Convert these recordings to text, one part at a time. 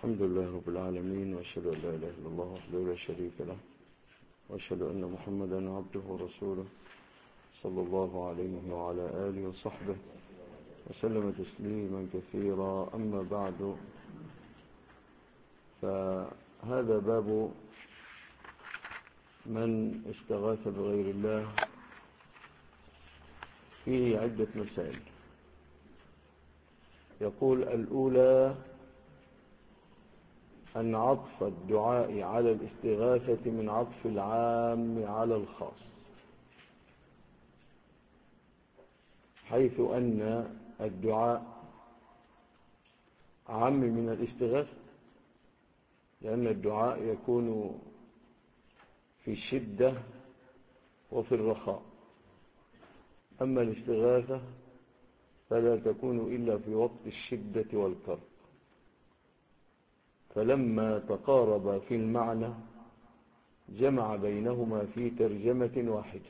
الحمد لله رب العالمين، وأشهد أن لا إله إلا الله وحده لا شريك له، وأشهد أن محمدا عبده ورسوله صلى الله عليه وعلى آله وصحبه وسلم تسليما كثيرا. أما بعد، فهذا باب من استغاث بغير الله، فيه عدة مسائل. يقول: الأولى أن عطف الدعاء على الاستغاثة من عطف العام على الخاص، حيث أن الدعاء عام من الاستغاثة، لأن الدعاء يكون في الشدة وفي الرخاء، أما الاستغاثة فلا تكون إلا في وقت الشدة والكرب. فلما تقارب في المعنى جمع بينهما في ترجمة واحدة.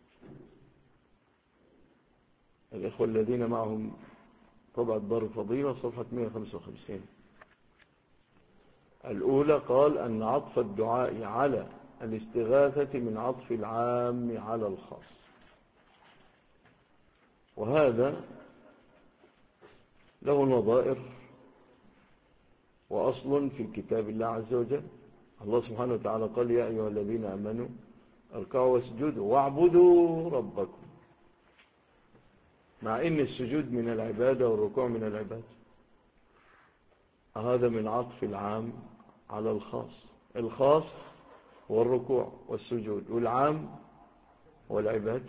الإخوة الذين معهم طبعة دار الفضيلة صفحة 155. الأولى قال أن عطف الدعاء على الاستغاثة من عطف العام على الخاص، وهذا له نظائر وأصل في كتاب الله عز وجل. الله سبحانه وتعالى قال: يا أيها الذين آمنوا اركعوا واسجدوا واعبدوا ربكم، مع إن السجود من العبادة والركوع من العبادة. هذا من عطف العام على الخاص. الخاص والركوع والسجود، والعام والعبادة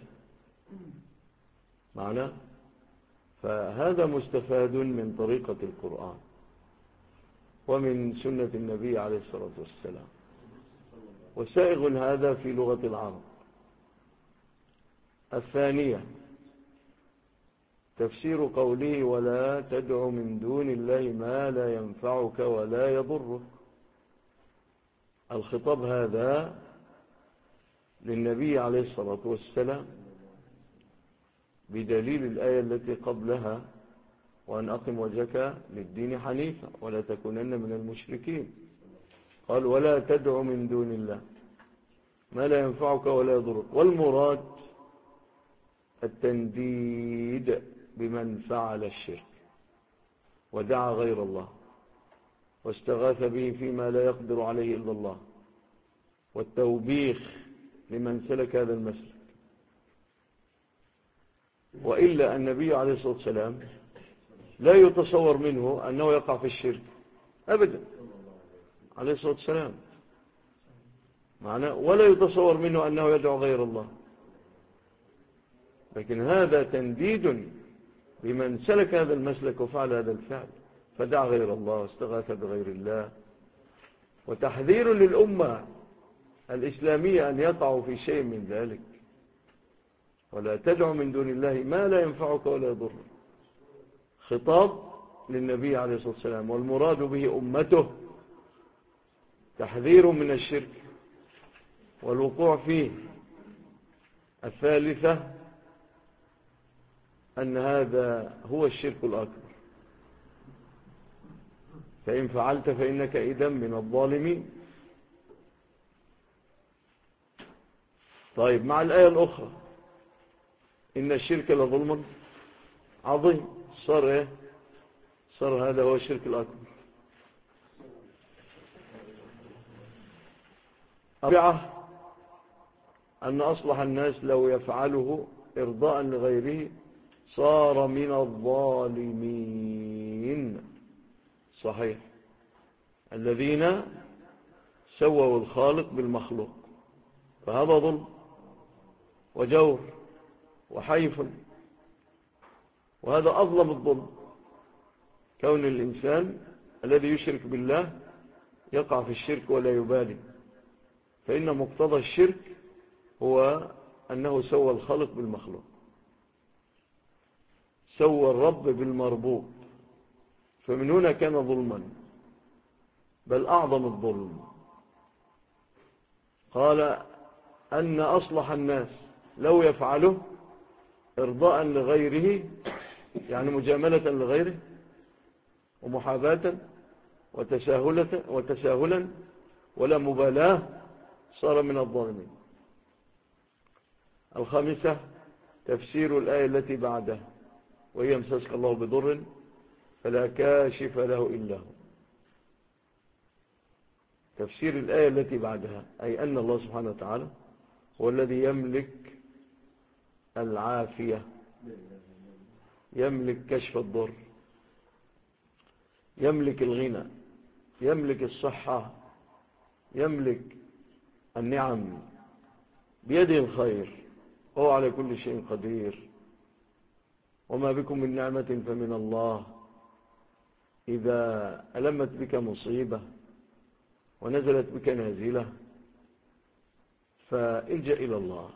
معناه. فهذا مستفاد من طريقة القرآن ومن سنة النبي عليه الصلاة والسلام، وسائغ هذا في لغة العرب. الثانية تفسير قوله: ولا تدع من دون الله ما لا ينفعك ولا يضرك. الخطاب هذا للنبي عليه الصلاة والسلام بدليل الآية التي قبلها: وأن أقم وجهك للدين حنيفا ولا تكونن من المشركين. قال: ولا تدع من دون الله ما لا ينفعك ولا يضرك. والمراد التنديد بمن فعل الشرك ودعا غير الله واستغاث به فيما لا يقدر عليه إلا الله، والتوبيخ لمن سلك هذا المسلك. وإلا النبي عليه الصلاة والسلام لا يتصور منه أنه يقع في الشرك أبدا عليه الصلاة والسلام، ولا يتصور منه أنه يدعو غير الله. لكن هذا تنديد بمن سلك هذا المسلك وفعل هذا الفعل، فدعا غير الله واستغاث بغير الله، وتحذير للأمة الإسلامية أن يقعوا في شيء من ذلك. ولا تدع من دون الله ما لا ينفعك ولا يضرك، خطاب للنبي عليه الصلاة والسلام، والمراد به أمته، تحذير من الشرك والوقوع فيه. الثالثة أن هذا هو الشرك الأكبر، فإن فعلت فإنك إذن من الظالمين. طيب، مع الآية الأخرى: إن الشرك لظلم عظيم. صار إيه؟ صار هذا هو الشرك الأكبر. الرابعة أن أصلح الناس لو يفعله إرضاء لغيره صار من الظالمين. صحيح، الذين سووا الخالق بالمخلوق، فهذا ظلم وجور وحيف، وهذا أظلم الظلم، كون الإنسان الذي يشرك بالله يقع في الشرك ولا يبالي، فإن مقتضى الشرك هو أنه سوى الخالق بالمخلوق، سوى الرب بالمربوب، فمن هنا كان ظلما، بل أعظم الظلم. قال أن أصلح الناس لو يفعله إرضاء لغيره، يعني مجاملة لغيره ومحاباة وتساهلا ولا مبالاة صار من الظالمين. الخامسة تفسير الآية التي بعدها، وهي يمسسك الله بضر فلا كاشف له إلا هو. تفسير الآية التي بعدها أي أن الله سبحانه وتعالى هو الذي يملك العافية، يملك كشف الضر، يملك الغنى، يملك الصحة، يملك النعم، بيده الخير، هو على كل شيء قدير. وما بكم من نعمة فمن الله. إذا ألمت بك مصيبة ونزلت بك نازلة فالجأ إلى الله،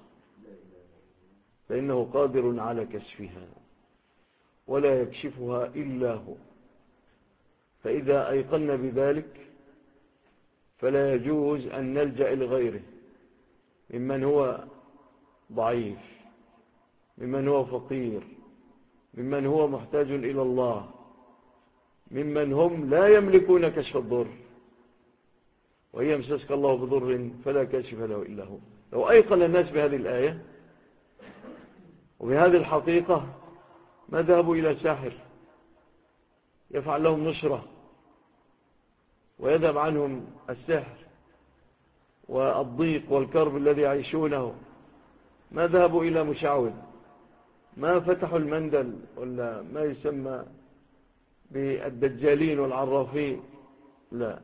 فإنه قادر على كشفها ولا يكشفها إلا هو. فإذا أيقنا بذلك فلا يجوز أن نلجأ لغيره ممن هو ضعيف، ممن هو فقير، ممن هو محتاج إلى الله، ممن هم لا يملكون كشف الضر. وإن يمسسك الله بضر فلا كاشف له إلا هو. لو أيقن الناس بهذه الآية وبهذه الحقيقة ما ذهبوا إلى ساحر يفعل لهم نشرة ويذهب عنهم السحر والضيق والكرب الذي يعيشونه، ما ذهبوا إلى مشعوذ، ما فتحوا المندل ولا ما يسمى بالدجالين والعرافين، لا.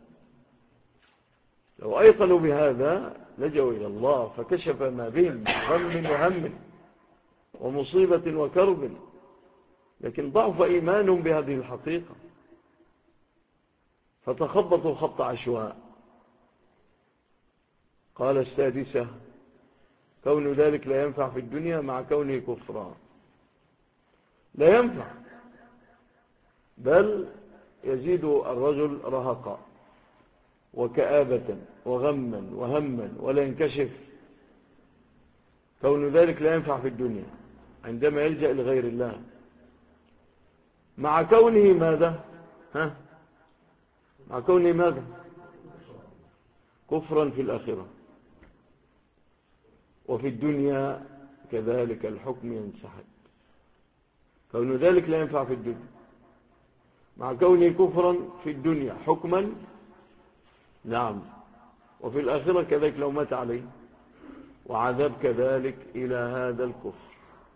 لو أيقنوا بهذا لجوا إلى الله فكشف ما بهم غم وهم ومصيبة وكرب، لكن ضعف إيمانهم بهذه الحقيقة فتخبطوا خبط عشواء. قال السادسة كون ذلك لا ينفع في الدنيا مع كونه كفرا. لا ينفع، بل يزيد الرجل رهقا وكآبة وغما وهما ولا ينكشف. كون ذلك لا ينفع في الدنيا عندما يلجأ لغير الله، مع كونه ماذا؟ مع كونه ماذا؟ كفرا في الآخرة، وفي الدنيا كذلك الحكم ينسحب. كون ذلك لا ينفع في الدنيا مع كونه كفرا في الدنيا حكما، نعم، وفي الآخرة كذلك لو مات عليه، وعذاب كذلك إلى هذا الكفر.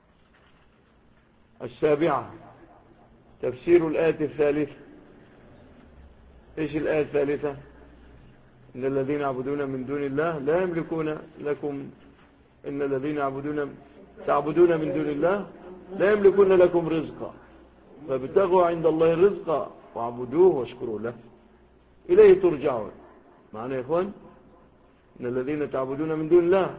السابعة تفسير الآية الثالثة. إيش الآية الثالثة؟ إن الذين يعبدون من دون الله لا يملكون لكم، إن الذين تعبدون من دون الله لا يملكون لكم رزقا فابتغوا عند الله الرزق واعبدوه واشكروا له إليه ترجعون. معنى يا إخوان إن الذين تعبدون من دون الله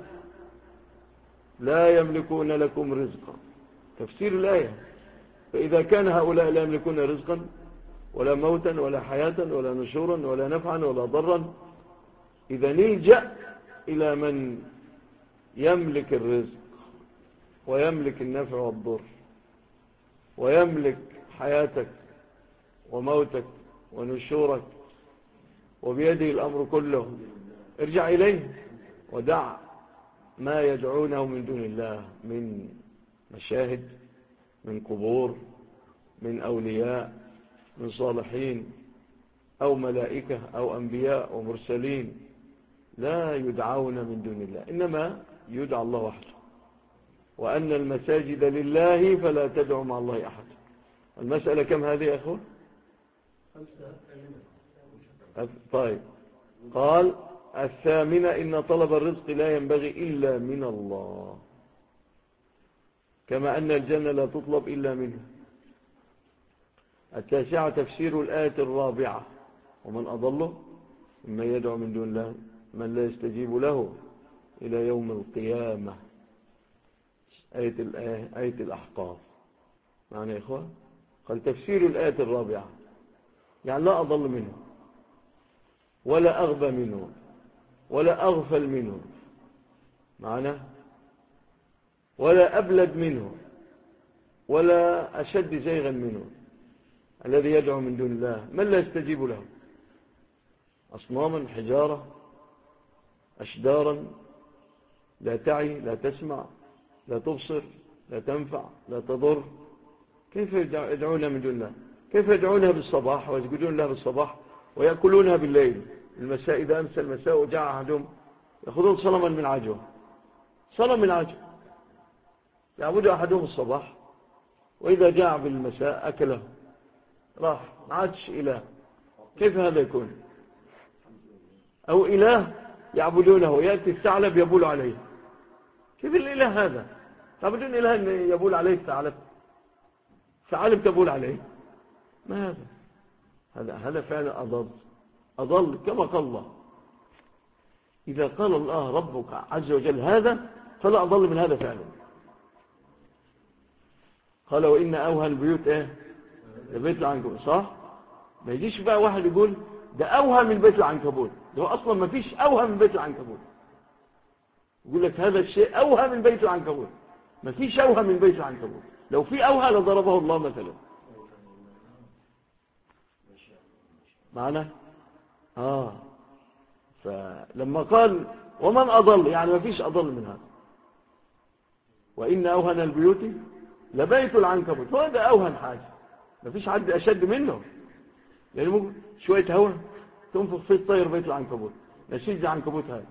لا يملكون لكم رزقا، تفسير الآية. فإذا كان هؤلاء لا يملكون رزقا ولا موتا ولا حياة ولا نشورا ولا نفعا ولا ضرا، إذا نلجأ إلى من يملك الرزق ويملك النفع والضر ويملك حياتك وموتك ونشورك وبيده الأمر كله، ارجع إليه ودع ما يدعونه من دون الله من مشاهد، من قبور، من أولياء، من صالحين أو ملائكة أو أنبياء ومرسلين، لا يدعون من دون الله، إنما يدعى الله وحده. وأن المساجد لله فلا تدعوا مع الله أحد. المسألة كم هذه يا أخوة؟ طيب، قال الثامنة إن طلب الرزق لا ينبغي إلا من الله، كما أن الجنة لا تطلب إلا منه. التاسعة تفسير الآية الرابعة ومن أضله مما يدعو من دون الله من لا يستجيب له إلى يوم القيامة. آية الأحقاف. معنى يا إخوة قال تفسير الآية الرابعة يعني لا أضل منه ولا أغبى منه ولا أغفل منه، معنى ولا أبلد منه ولا أشد زيغا منه الذي يدعو من دون الله من لا يستجيب له أصناما، حجارة، أشجارا لا تعي، لا تسمع، لا تبصر، لا تنفع، لا تضر. كيف يدعونها من دون الله؟ كيف يدعونها بالصباح ويسجدون لها بالصباح ويأكلونها بالليل؟ المساء إذا أمسى المساء وجاء أحدهم يأخذون صنما من عجوة، صنم من عجوة يعبد أحدهم الصباح، وإذا جاء بالمساء أكله، راح، ما عادش إله. كيف هذا يكون؟ أو إله يعبدونه، يأتي الثعلب يبول عليه. كيف الإله هذا؟ تعبدون إله يبول عليه الثعلب؟ ثعلب تبول عليه؟ ما هذا فعلا أضل كما قال الله. إذا قال الله ربك عز وجل هذا فلا أضل من هذا فعلا. قال وإن أوهى البيوت لبيت العنكبوت، صح؟ ما يجيش بقى واحد يقول ده أوهى من بيت العنكبوت، ده أصلا ما فيش أوهى من بيت العنكبوت. يقول لك هذا الشيء أوهى من بيت العنكبوت، ما فيش أوهى من بيت العنكبوت. لو في أوهى لضربه الله مثلا. معنا؟ فلما قال ومن أضل، يعني ما فيش أضل من هذا. وإن أوهن البيوت لبيت العنكبوت، هو ده أوهن حاجة، ما فيش حد أشد منه. يعني ممكن شوية هوا تنفخ فيه الطير بيت العنكبوت، نشيد العنكبوت هذا.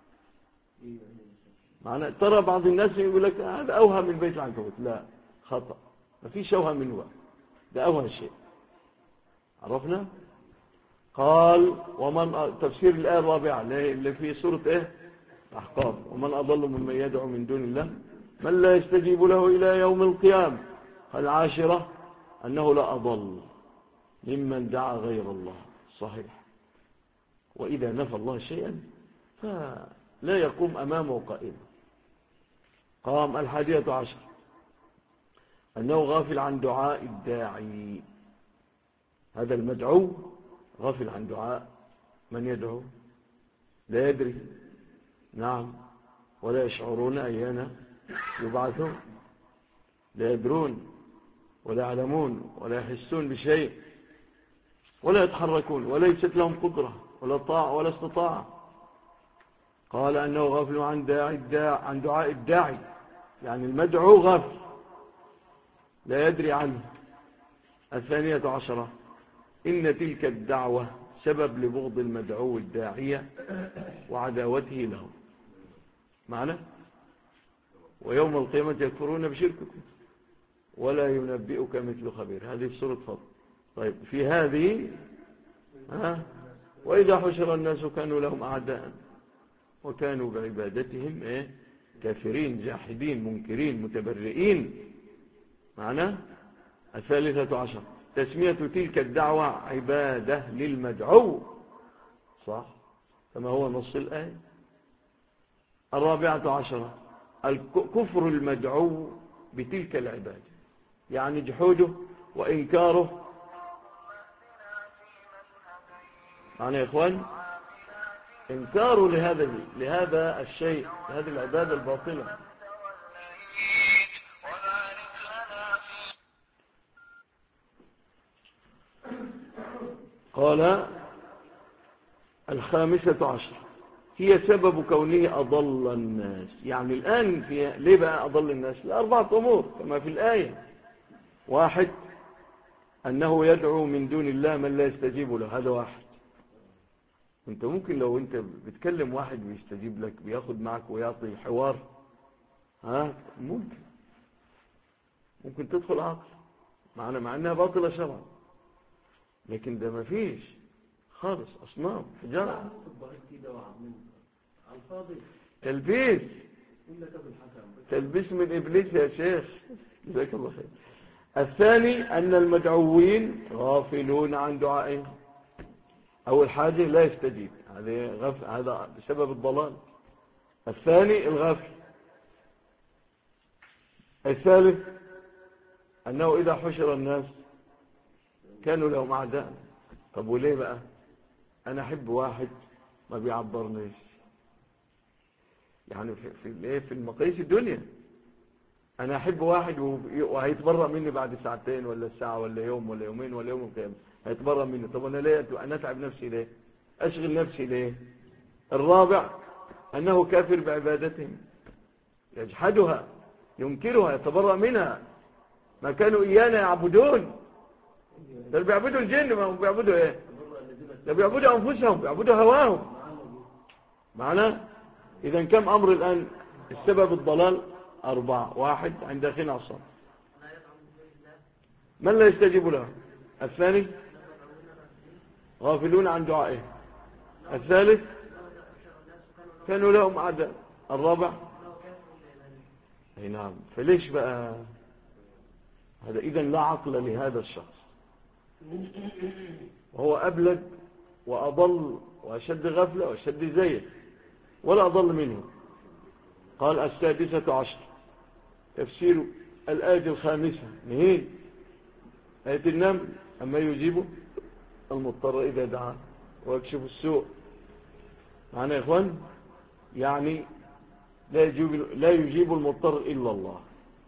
معنى ترى بعض الناس يقول لك هذا أوهى من بيت العنكبوت، لا، خطأ، ما فيش أوهى منه، ده أوهى شيء. عرفنا؟ قال ومن تفسير الآية الرابعة اللي في سورة أحقاف، ومن أضل ممن يدعو من دون الله من لا يستجيب له إلى يوم القيامة. العاشرة أنه لا أضل ممن دعا غير الله، صحيح. وإذا نفى الله شيئا فلا يقوم أمامه قائما. قام 11 أنه غافل عن دعاء الداعي. هذا المدعو غافل عن دعاء من يدعو، لا يدري، نعم، ولا يشعرون أيانا يبعثون، لا يدرون ولا يعلمون ولا يحسون بشيء ولا يتحركون وليست لهم قدرة ولا طاعة ولا استطاعة. قال أنه غافل عن دعاء الداعي، يعني المدعو غافل لا يدري عنه. 12 إن تلك الدعوة سبب لبغض المدعو الداعية وعداوته له. معنى ويوم القيامة يكفرون بشرككم ولا ينبئك مثل خبير. هذه في سورة فضل. طيب في هذه وإذا حشر الناس كانوا لهم أعداء وكانوا بعبادتهم كافرين جاحدين منكرين متبرئين. معنى 13 تسمية تلك الدعوة عبادة للمدعو، صح كما هو نص الآية. 14 الكفر المدعو بتلك العبادة، يعني جحوده وإنكاره. معنى يا إخوان إنكاره لهذا الشيء، لهذه العبادة الباطلة. قال 15 هي سبب كونه أضل الناس. يعني الآن ليه بقى أضل الناس؟ لأربعة أمور كما في الآية. 1 أنه يدعو من دون الله من لا يستجيب له، هذا 1. انت ممكن لو انت بتكلم واحد ويستجيب لك بياخد معك ويعطي حوار، ممكن تدخل عقل مع انها باطلة شرعا، لكن ده ما فيش خالص. اصنام حجارة، تلبيس من ابليس يا شيخ، جزاك الله خير. 2 ان المدعوين غافلون عن دعائهم. أول حاجة لا يستجيب، هذا بسبب الضلال. 2 الغفل. 3 أنه إذا حشر الناس كانوا لهم أعداء. طب وليه بقى؟ أنا أحب واحد ما بيعبرنيش، يعني في المقاييس الدنيا أنا أحب واحد وهيتبرأ مني بعد 2 ساعة ولا ساعة ولا يوم ولا يومين ولا يوم القيامة، هيتبرأ مني. طب أنا ليه أتعب نفسي ليه؟ أشغل نفسي ليه؟ الرابع أنه كافر بعبادتهم، يجحدها، ينكرها، يتبرأ منها. ما كانوا إيانا يعبدون، ده بيعبدوا الجن، ما هم بيعبدوا إيه؟ ده بيعبدوا أنفسهم، بيعبدوا هواهم. معنا؟ إذا كم أمر الآن السبب الضلال؟ 4. 1 عند أخينا عصام من لا يستجيب له. الثاني غافلون عن دعائه. الثالث كانوا لهم أعداء. الرابع أي نعم. فليش بقى هذا؟ إذن لا عقل لهذا الشخص، وهو أبلد وأضل وأشد غفلة وأشد زيغ، ولا أضل منه. قال 16 تفسير الآية 5 نهين آية النمل أما يجيب المضطر إذا دعا ويكشف السوء. معنا يا إخوان؟ يعني لا يجيب المضطر إلا الله.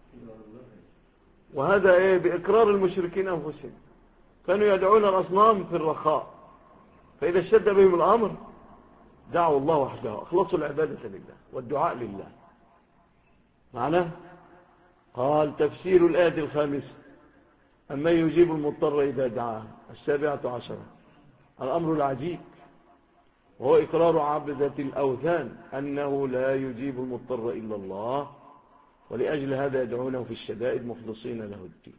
وهذا إيه؟ بإقرار المشركين أنفسهم، كانوا يدعون الأصنام في الرخاء، فإذا اشتد بهم الأمر دعوا الله وحده، أخلصوا العبادة لله والدعاء لله. معنا؟ قال تفسير الآية 5 أما يجيب المضطر إذا دعاه. 17 الأمر العجيب، وهو إقرار عبدة الأوثان أنه لا يجيب المضطر إلا الله، ولأجل هذا يدعونه في الشدائد مخلصين له الدين.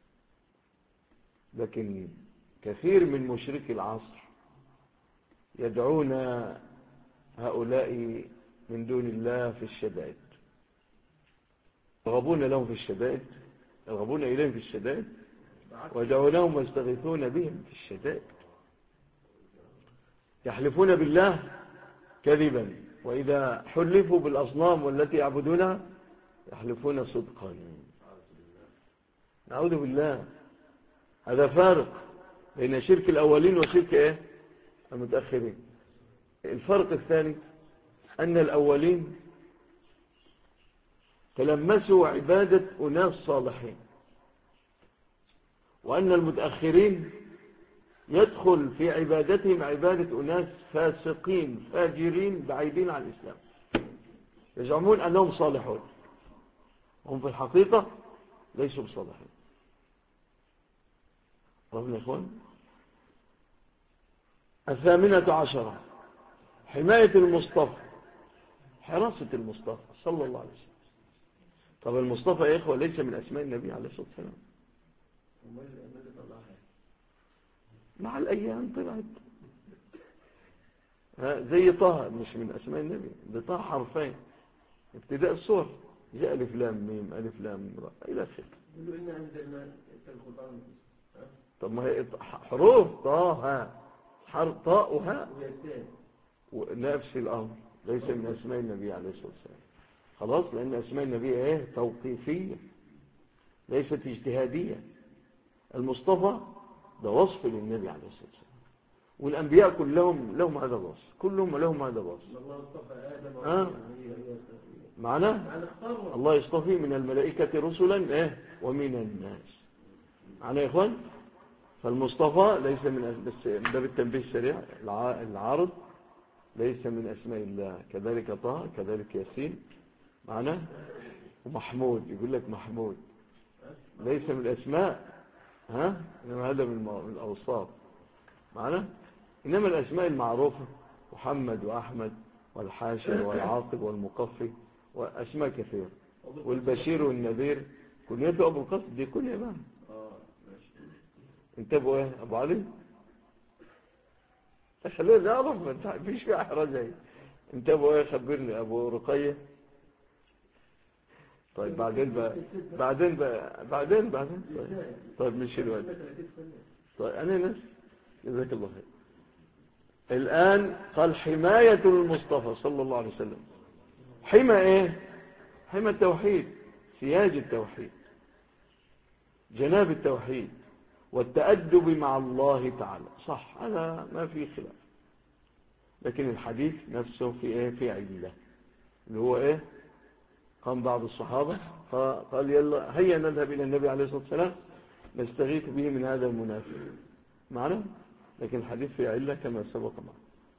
لكن كثير من مشركي العصر يدعون هؤلاء من دون الله في الشدائد، يرغبون لهم في الشدائد، يرغبون إليهم في الشدائد، ويدعونهم ويستغيثون بهم في الشدائد. يحلفون بالله كذبا، وإذا حلفوا بالأصنام والتي يعبدونها يحلفون صدقا. نعوذ بالله. هذا فارق بين شرك الأولين وشرك إيه؟ المتأخرين. الفرق الثاني أن الأولين تلمسوا عبادة أناس صالحين، وأن المتأخرين يدخل في عبادتهم عبادة أناس فاسقين فاجرين بعيدين عن الإسلام، يزعمون أنهم صالحون، هم في الحقيقة ليسوا بصالحين. ربنا يا إخوان. 18 حماية المصطفى، حراسة المصطفى صلى الله عليه وسلم. طب المصطفى يا إخوة ليس من أسماء النبي عليه الصلاة والسلام؟ مع الأيام طلعت زي طه، مش من أسماء النبي، ده طه حرفين ابتداء الصور، جاء ألف لام ميم ألف لام را إلى آخره. طب ما هي حروف طه حرف طاء وهاء نفس الأمر، ليس من أسماء النبي عليه الصلاة والسلام. خلاص، لأن أسماء النبي ايه؟ توقيفية ليست اجتهادية. المصطفى ده وصف للنبي عليه الصلاة والسلام، والأنبياء كلهم لهم هذا الوصف، كلهم لهم هذا الوصف. معنا الله يصطفي من الملائكة رسلا ايه ومن الناس. معنا يا إخوان. فالمصطفى ليس من بس ده بالتنبيه السريع العارض، ليس من أسماء الله. كذلك طه، كذلك ياسين. معنا. ومحمود، يقول لك محمود ليس من الأسماء، إنما هذا من الأوصاف. معنا. إنما الأسماء المعروفة محمد وأحمد والحاشر والعاقب والمقفي وأسماء كثيرة، والبشير والنذير كنيته أبو القاسم، دي كنية بقى. انتبهوا ايه أبو علي، خلوه نعرف، ما فيش في أحرج ايه. انتبهوا ايه، خبرني أبو رقية. طيب بعدين طيب مش الوقت. طيب أنا ناس جزاك الله خير. الآن قال حماية المصطفى صلى الله عليه وسلم. حمى ايه؟ حمى التوحيد، سياج التوحيد، جناب التوحيد، والتأدب مع الله تعالى. صح، هذا ما فيه خلاف. لكن الحديث نفسه في ايه؟ في علة، اللي هو ايه؟ قام بعض الصحابة قال يلا هيا نذهب إلى النبي عليه الصلاة والسلام نستغيث به من هذا المنافق. معنا. لكن الحديث في علة كما سبق معنا.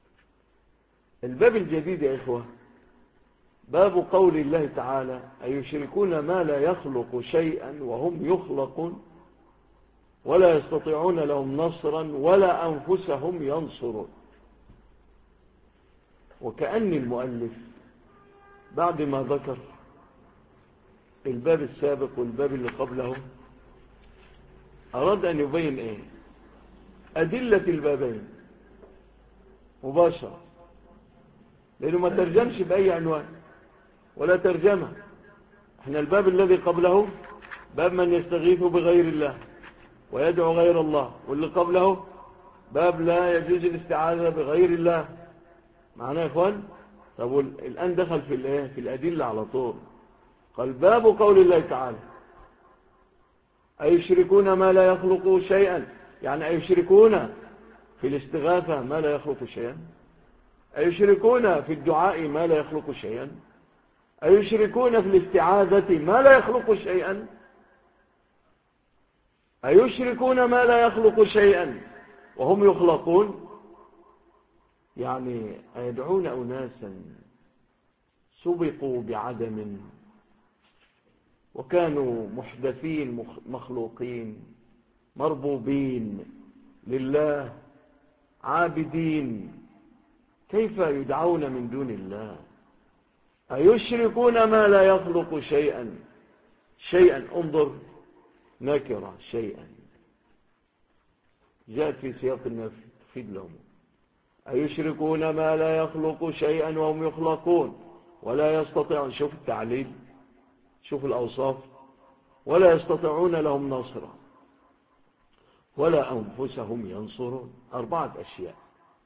الباب الجديد يا إخوة باب قول الله تعالى أيشركون ما لا يخلق شيئا وهم يخلقون ولا يستطيعون لهم نصرا ولا أنفسهم ينصرون. وكأن المؤلف بعد ما ذكر الباب السابق والباب اللي قبله أراد أن يبين إيه؟ أدلة البابين مباشرة، لأنه ما ترجمش بأي عنوان ولا ترجمة. احنا الباب الذي قبله باب من يستغيث بغير الله ويدعو غير الله، واللي قبله باب لا يجوز الاستعاذة بغير الله. معنا يا إخوان؟ طب الآن دخل في الإيه؟ في الأدلة على طول. قال باب قول الله تعالى أيشركون ما لا يخلق شيئا، يعني أيشركون في الاستغاثة ما لا يخلق شيئا، أيشركون في الدعاء ما لا يخلق شيئا، أيشركون في الاستعاذة ما لا يخلق شيئا، أيشركون ما لا يخلق شيئا وهم يخلقون، يعني أيدعون أناسا سبقوا بعدم وكانوا محدثين مخلوقين مربوبين لله عابدين، كيف يدعون من دون الله؟ أيشركون ما لا يخلق شيئا، شيئا انظر نكرة شيئا جاءت في سياق النفي تفيد لهم. أيشركون ما لا يخلق شيئا وهم يخلقون ولا يستطيعون، شوف التعليل شوف الأوصاف، ولا يستطيعون لهم نصرا ولا أنفسهم ينصرون. 4 أشياء،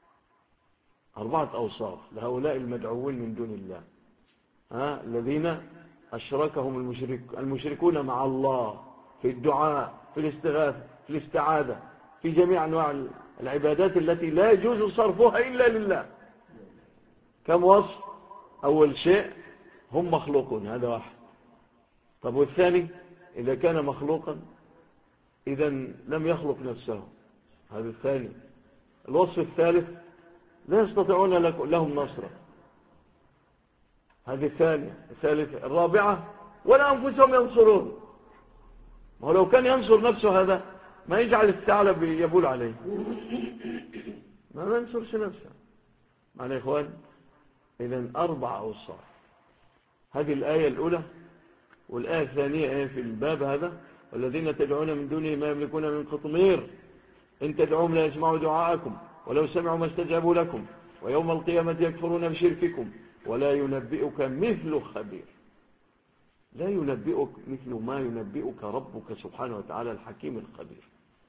4 أوصاف لهؤلاء المدعوين من دون الله، الذين أشركهم المشركون مع الله في الدعاء في الاستغاثة في الاستعاذة في جميع أنواع العبادات التي لا يجوز صرفها إلا لله. كم وصف؟ أول شيء هم مخلوقون، هذا واحد. طب والثاني إذا كان مخلوقا إذا لم يخلق نفسه، هذا الثاني. الوصف الثالث لا يستطيعون لهم نصرا، هذه الثانية. الثالثة الرابعة ولا أنفسهم ينصرون. ما هو لو كان ينصر نفسه هذا ما يجعل الثعلب يبول عليه، ما ينصرش نفسه. معنى يا إخوان إذن 4 أوصاف. هذه الآية الأولى. والآية الثانية في الباب هذا والذين تدعون من دونه ما يملكون من قطمير إن تدعوهم لا يسمعوا دعاءكم ولو سمعوا ما استجابوا لكم ويوم القيامة يكفرون بشرككم ولا ينبئك مثل خبير. لا ينبئك مثل ما ينبئك ربك سبحانه وتعالى الحكيم الخبير.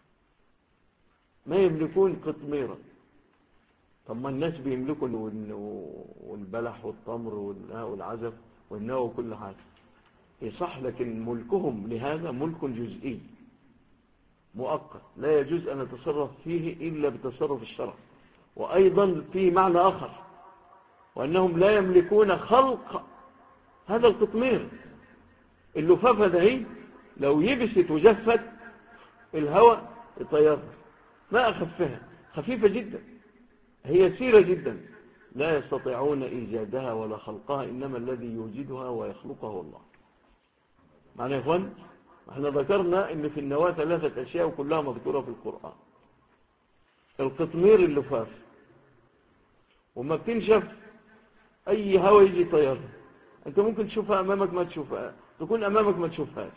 ما يملكون قطميرا. طب ما الناس بيملكوا والبلح والتمر والعزف والنوى وكل حاجة يصح، لكن ملكهم لهذا ملك جزئي مؤقت لا يجوز أن نتصرف فيه إلا بتصرف الشرع. وأيضا فيه معنى آخر، وأنهم لا يملكون خلق هذا القطمير. اللفافة ده لو يبست وجفت الهواء يطيرها، ما أخفها، خفيفة جدا، هي سيرة جدا، لا يستطيعون إيجادها ولا خلقها، إنما الذي يوجدها ويخلقه الله. معنى يا إخوان احنا ذكرنا ان في النواة 3 أشياء وكلها مذكورة في القرآن. القطمير اللفاف، وما بتنشف اي هوا يجي طيرها، انت ممكن تشوفها امامك ما تشوفها، تكون امامك ما تشوفهاش.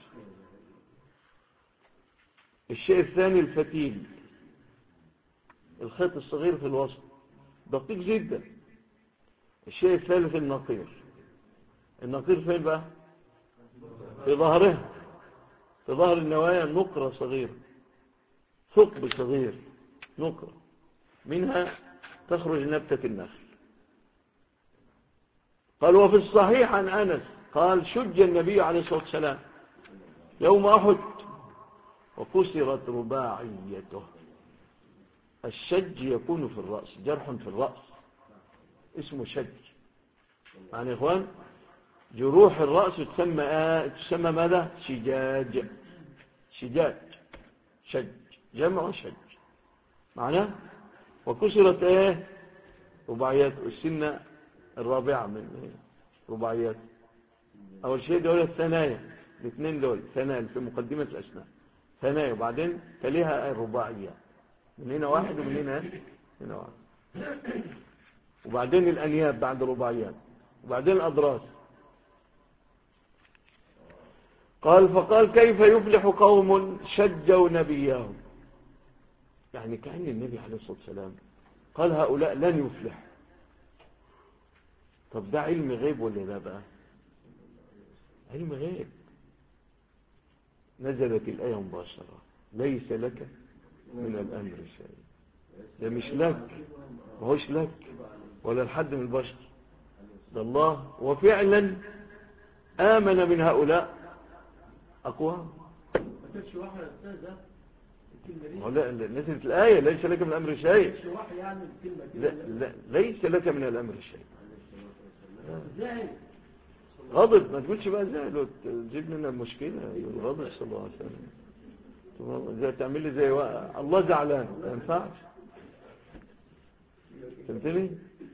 الشيء الثاني الفتيل، الخيط الصغير في الوسط دقيق جدا. الشيء الثالث النقير. النقير فين بقى؟ في ظهرها، في ظهر النوايا نقرة صغيرة، ثقب صغير، نقرة منها تخرج نبتة النخل. قال وفي الصحيح عن أنس قال شج النبي عليه الصلاة والسلام يوم أحد وكسرت رباعيته. الشج يكون في الرأس، جرح في الرأس اسمه شج. يعني يا إخوان جروح الرأس تسمى ماذا؟ شجاج. شجاج، شج، جمع شج. معناه وكسرت رباعيات. والسنة الرابعة من رباعيات. أول شيء دول الثنايا، الاثنين دول ثنايا في مقدمة الأسنان، ثنايا، وبعدين تليها الرباعيات، من هنا واحد ومن هنا واحد، وبعدين الأنياب بعد الرباعيات، وبعدين الأضراس. قال فقال كيف يفلح قوم شجوا نبيهم، يعني كأن النبي عليه الصلاة والسلام قال هؤلاء لن يفلح. طب ده علم غيب ولا لا بقى؟ علم غيب. نزلت الآية مباشرة ليس لك من الأمر شيء. ده مش لك، ما هوش لك ولا الحد من البشر، ده الله. وفعلا آمن من هؤلاء أقوام. لا نزلت الآية ليس لك من الأمر شيء. لا ليس لك من الأمر شيء. غضب، ما تقولش بقى زعل وتجيب لنا المشكلة. الغضب صلى الله عليه وسلم زي تعمل لي زي الله زعلان، ما ينفعش. فهمتني؟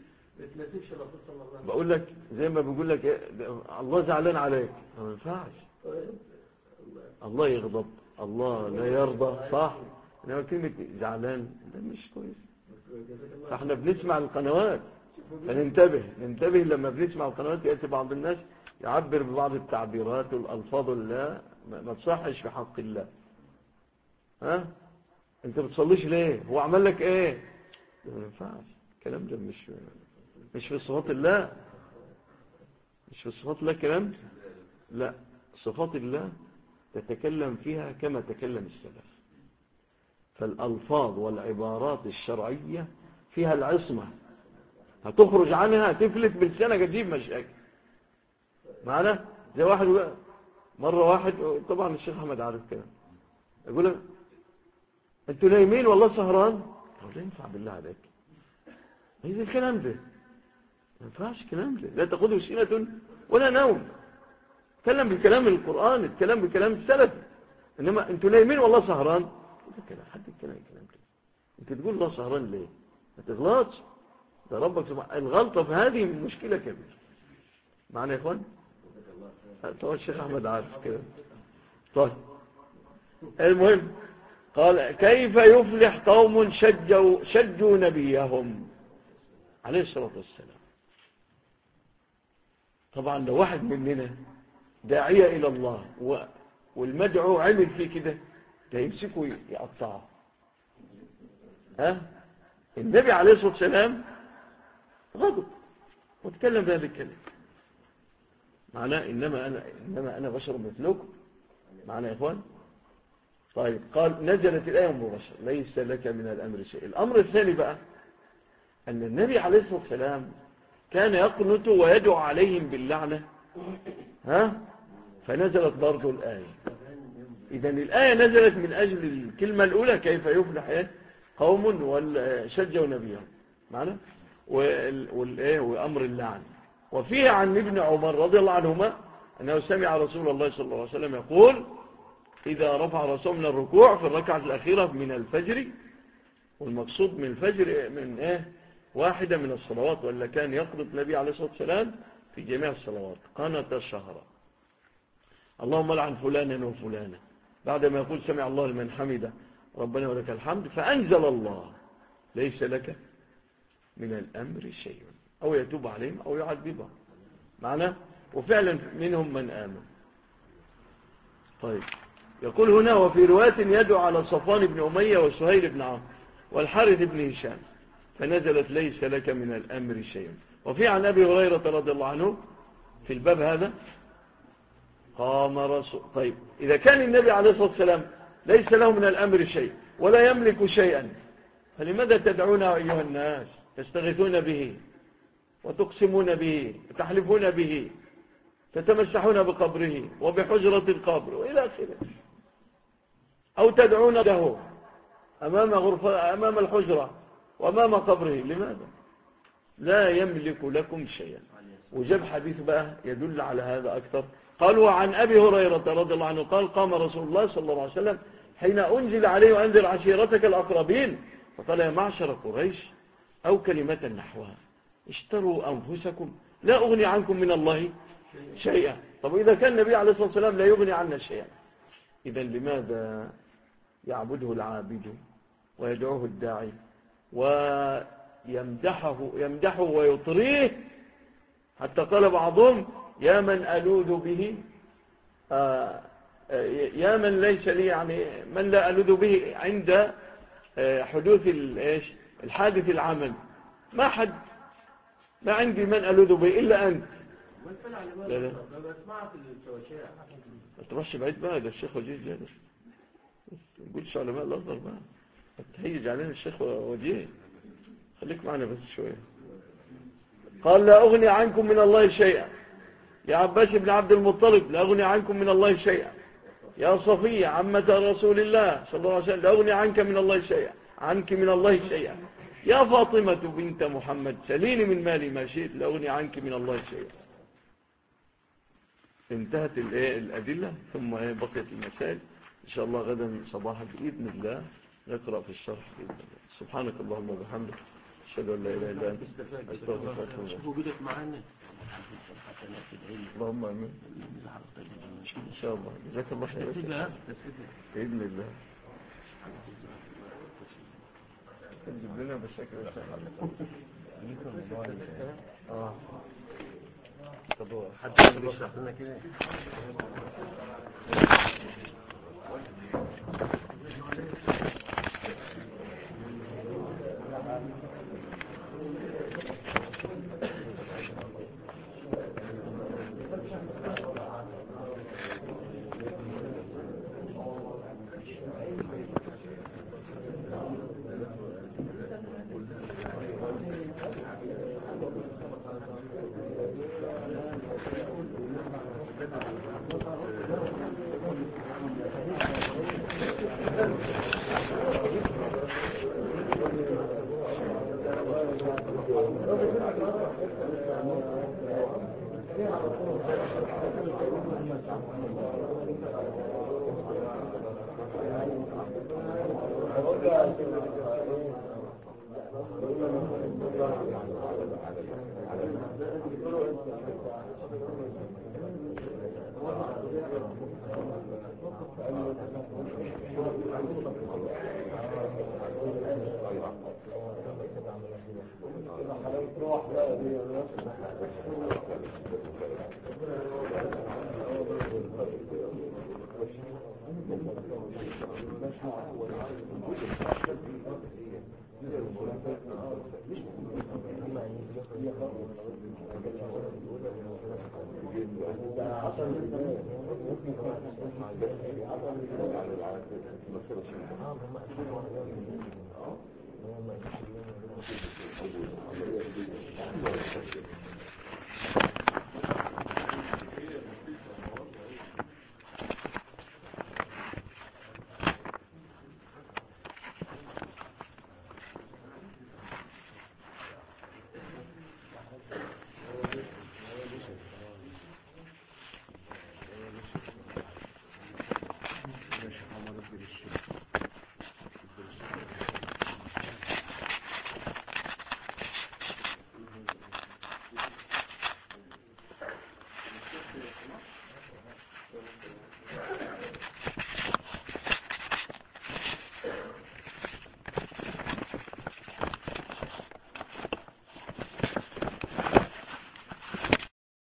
بقول لك زي ما بيقول لك إيه؟ الله زعلان عليك، ما ينفعش. الله يغضب، الله لا يرضى، صح؟ انما كلمة زعلان ده مش كويس. فاحنا بنسمع القنوات فننتبه لما بنسمع القنوات يأتي بعض الناس يعبر ببعض التعبيرات والألفاظ الله ما تصحش في حق الله. ها انت بتصليش ليه؟ هو عمل لك ايه؟ ما ينفعش الكلام ده. مش في صفات الله، مش في صفات الله كلام. لا، صفات الله تتكلم فيها كما تكلم السلف. فالألفاظ والعبارات الشرعية فيها العصمة، هتخرج عنها تفلت بلسانك تجيب مشاكل معنا. زي واحد مرة طبعا الشيخ أحمد عارف كده، يقول لك انتوا نايمين والله سهران. طب لا ينفع بالله عليك، ايه الكلام ده؟ ما ينفعش الكلام ده. لا تأخذه سنة ولا نوم. تكلم بالكلام القرآن، تكلم بالكلام السلف. انما انتوا نايمين والله سهران، حد الكلام كده. انت تقول الله سهران ليه؟ ما تغلطش، ده ربك سبحانه. الغلطة في هذه مشكلة كبيرة معنا يا اخوان. طبعا الشيخ احمد عارف كده. طيب المهم قال كيف يفلح قوم شجوا نبيهم عليه الصلاة والسلام. طبعا لو واحد مننا داعية إلى الله والمدعو عمل فيه كده، ده يمسكه يقطعه. النبي عليه الصلاة والسلام غضب وتكلم بهذا الكلام. معناه إنما أنا بشر مثلكم. معنا يا إخوان. طيب قال نزلت الآية مباشرة ليس لك من الأمر شيء. الأمر الثاني بقى أن النبي عليه الصلاة والسلام كان يقنط ويدعو عليهم باللعنة. فنزلت برضو الآية. إذن الآية نزلت من أجل الكلمة الأولى كيف يفلح قوم شجوا نبيهم معنا، وأمر اللعن. وفيها عن ابن عمر رضي الله عنهما أنه سمع رسول الله صلى الله عليه وسلم يقول إذا رفع رسول من الركوع في الركعة الأخيرة من الفجر، والمقصود من الفجر من واحدة من الصلوات، ولا كان يقنط النبي عليه الصلاة والسلام في جميع الصلوات قنط الشهر اللهم لعن فلانا وفلانا، بعدما يقول سمع الله لمن حمده ربنا ولك الحمد، فأنزل الله ليس لك من الأمر شيء، أو يتوب عليهم أو يعذبهم معنا. وفعلا منهم من آمن. طيب يقول هنا وفي رواية يدعو على صفوان بن أمية وسهيل بن عمرو والحارث بن هشام فنزلت ليس لك من الأمر شيء. وفي عن أبي هريرة رضي الله عنه في الباب هذا قام رسول. طيب إذا كان النبي عليه الصلاة والسلام ليس له من الأمر شيء ولا يملك شيئا، فلماذا تدعون أيها الناس تستغيثون به وتقسمون به وتحلفون به تتمسحون بقبره وبحجرة القبر وإلى آخره، أو تدعون له أمام الحجرة وأمام قبره؟ لماذا؟ لا يملك لكم شيئا. وجاب حديث بقى يدل على هذا أكثر. قالوا عن أبي هريرة رضي الله عنه قال قام رسول الله صلى الله عليه وسلم حين أنزل عليه وأنذر عشيرتك الأقربين فقال يا معشر قريش أو كلمة نحوها: اشتروا أنفسكم لا أغني عنكم من الله شيئا. طب إذا كان النبي عليه الصلاة والسلام لا يغني عنا شيئا، إذا لماذا يعبده العابد ويدعوه الداعي ويمدحه ويطريه؟ حتى قال بعضهم: يا من ألوذ به، يا من ليس لي، يعني من لا ألوذ به عند حدوث الحادث العمل، ما عندي من ألوذ به إلا أنت. لا لا ما تروحش بعيد بقى، ده الشيخ وجيه جالس، ما نقولش علماء الأصغر بقى، هتهيج علينا الشيخ وجيه، خليك معنا بس شوية. قال: لا أغني عنكم من الله شيئا. يا عباس بن عبد المطلب: لا أغني عنكم من الله شيئا. يا صفية عمة رسول الله صلى الله عليه وسلم: لا أغني عنك من الله شيئا، عنك من الله شيئا. يا فاطمة بنت محمد: سليني من مالي ما شئت، لا أغني عنك من الله شيئا. انتهت الأدلة، ثم بقيت المسائل. إن شاء الله غدا صباحا بإذن الله نقرأ في الشرح بإذن الله. سبحانك اللهم وبحمدك، أشهد أن لا إله إلا أنت، أستغفرك وجودك معنا. اللهم آمين إن شاء الله. جزاك الله خير بإذن الله. تجيب لنا بالشكل حد يشرح لنا كده.